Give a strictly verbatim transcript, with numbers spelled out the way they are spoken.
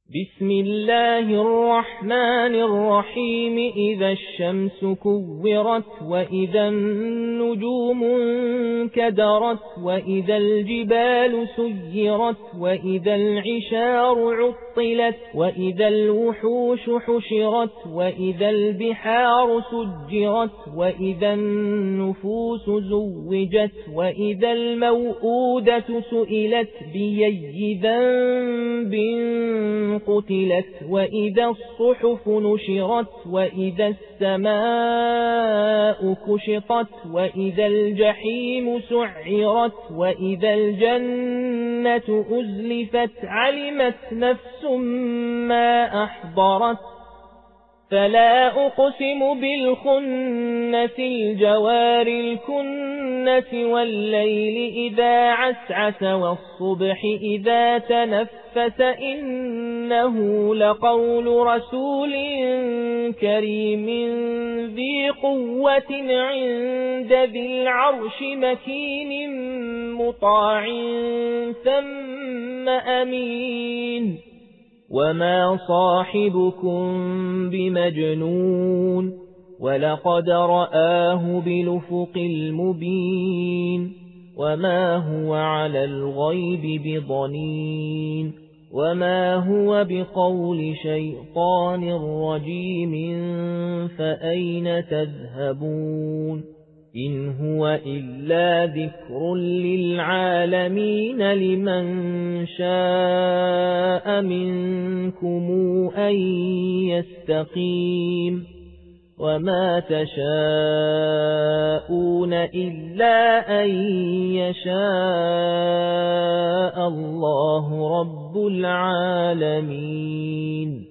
بسم الله الرحمن الرحيم إذا الشمس كورت وإذا النجوم انكدرت وإذا الجبال سيرت وإذا العشار عطلت وإذا الوحوش حشرت وإذا البحار سجرت وإذا النفوس زوجت وإذا الموءودة سئلت بأي ذنب قتلت وإذا الصحف نشرت وإذا السماء كشطت وإذا الجحيم سعرت وإذا الجنة أزلفت علمت نفس ما أحضرت فلا أقسم بالخنس الجوار الكنس والليل إذا عسعس والصبح إذا تنفس إنه لقول رسول كريم ذي قوة عند ذي العرش مكين مطاع ثم أمين وما صاحبكم بمجنون ولقد رآه بالأفق المبين وما هو على الغيب بضنين وما هو بقول شيطان رجيم فأين تذهبون إن هو إلا ذكر للعالمين لمن شاء منكم أن يستقيم وما تشاءون إلا أن يشاء الله رب العالمين.